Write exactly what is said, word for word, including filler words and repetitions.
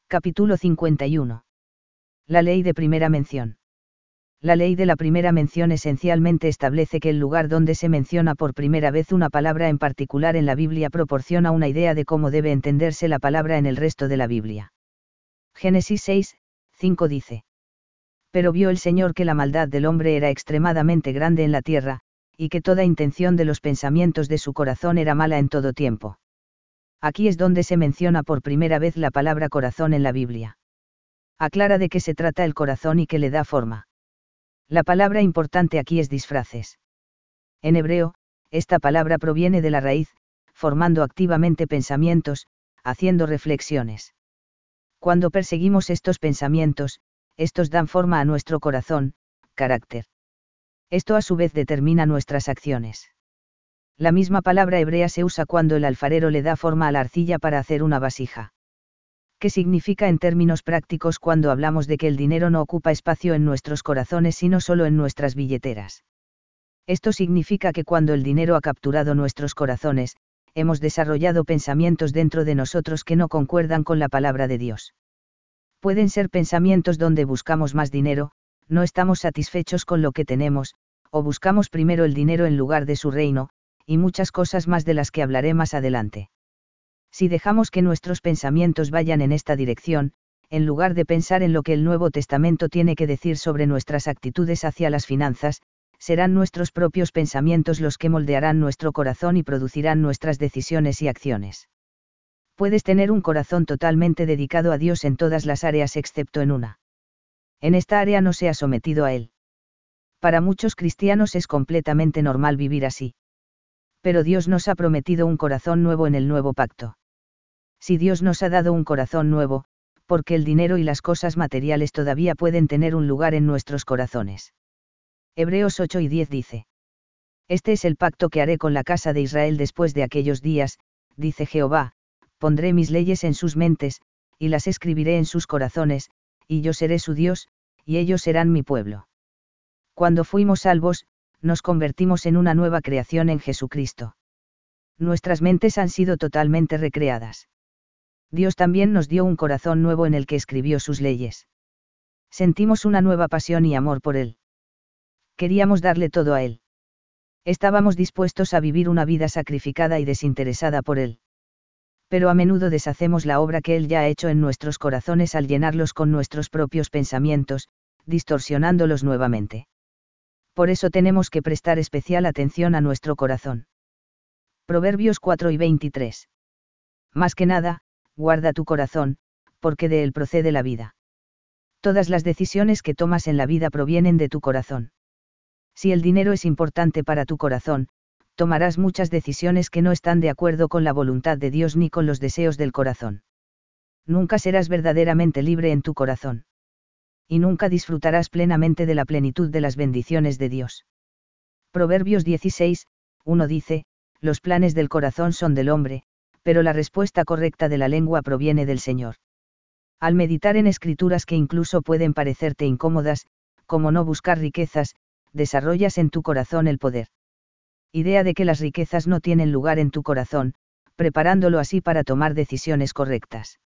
Capítulo cincuenta y uno. La ley de primera mención. La ley de la primera mención esencialmente establece que el lugar donde se menciona por primera vez una palabra en particular en la Biblia proporciona una idea de cómo debe entenderse la palabra en el resto de la Biblia. Génesis seis, cinco dice: Pero vio el Señor que la maldad del hombre era extremadamente grande en la tierra, y que toda intención de los pensamientos de su corazón era mala en todo tiempo. Aquí es donde se menciona por primera vez la palabra corazón en la Biblia. Aclara de qué se trata el corazón y que le da forma. La palabra importante aquí es disfraces. En hebreo, esta palabra proviene de la raíz, formando activamente pensamientos, haciendo reflexiones. Cuando perseguimos estos pensamientos, estos dan forma a nuestro corazón, carácter. Esto a su vez determina nuestras acciones. La misma palabra hebrea se usa cuando el alfarero le da forma a la arcilla para hacer una vasija. ¿Qué significa en términos prácticos cuando hablamos de que el dinero no ocupa espacio en nuestros corazones sino solo en nuestras billeteras? Esto significa que cuando el dinero ha capturado nuestros corazones, hemos desarrollado pensamientos dentro de nosotros que no concuerdan con la palabra de Dios. Pueden ser pensamientos donde buscamos más dinero, no estamos satisfechos con lo que tenemos, o buscamos primero el dinero en lugar de su reino, y muchas cosas más de las que hablaré más adelante. Si dejamos que nuestros pensamientos vayan en esta dirección, en lugar de pensar en lo que el Nuevo Testamento tiene que decir sobre nuestras actitudes hacia las finanzas, serán nuestros propios pensamientos los que moldearán nuestro corazón y producirán nuestras decisiones y acciones. Puedes tener un corazón totalmente dedicado a Dios en todas las áreas excepto en una. En esta área no se ha sometido a Él. Para muchos cristianos es completamente normal vivir así. Pero Dios nos ha prometido un corazón nuevo en el nuevo pacto. Si Dios nos ha dado un corazón nuevo, porque el dinero y las cosas materiales todavía pueden tener un lugar en nuestros corazones. Hebreos ocho y diez dice: Este es el pacto que haré con la casa de Israel después de aquellos días, dice Jehová, pondré mis leyes en sus mentes, y las escribiré en sus corazones, y yo seré su Dios, y ellos serán mi pueblo. Cuando fuimos salvos, nos convertimos en una nueva creación en Jesucristo. Nuestras mentes han sido totalmente recreadas. Dios también nos dio un corazón nuevo en el que escribió sus leyes. Sentimos una nueva pasión y amor por Él. Queríamos darle todo a Él. Estábamos dispuestos a vivir una vida sacrificada y desinteresada por Él. Pero a menudo deshacemos la obra que Él ya ha hecho en nuestros corazones al llenarlos con nuestros propios pensamientos, distorsionándolos nuevamente. Por eso tenemos que prestar especial atención a nuestro corazón. Proverbios cuatro y veintitrés. Más que nada, guarda tu corazón, porque de él procede la vida. Todas las decisiones que tomas en la vida provienen de tu corazón. Si el dinero es importante para tu corazón, tomarás muchas decisiones que no están de acuerdo con la voluntad de Dios ni con los deseos del corazón. Nunca serás verdaderamente libre en tu corazón. Y nunca disfrutarás plenamente de la plenitud de las bendiciones de Dios. Proverbios dieciséis, uno dice: Los planes del corazón son del hombre, pero la respuesta correcta de la lengua proviene del Señor. Al meditar en escrituras que incluso pueden parecerte incómodas, como no buscar riquezas, desarrollas en tu corazón el poder. Idea de que las riquezas no tienen lugar en tu corazón, preparándolo así para tomar decisiones correctas.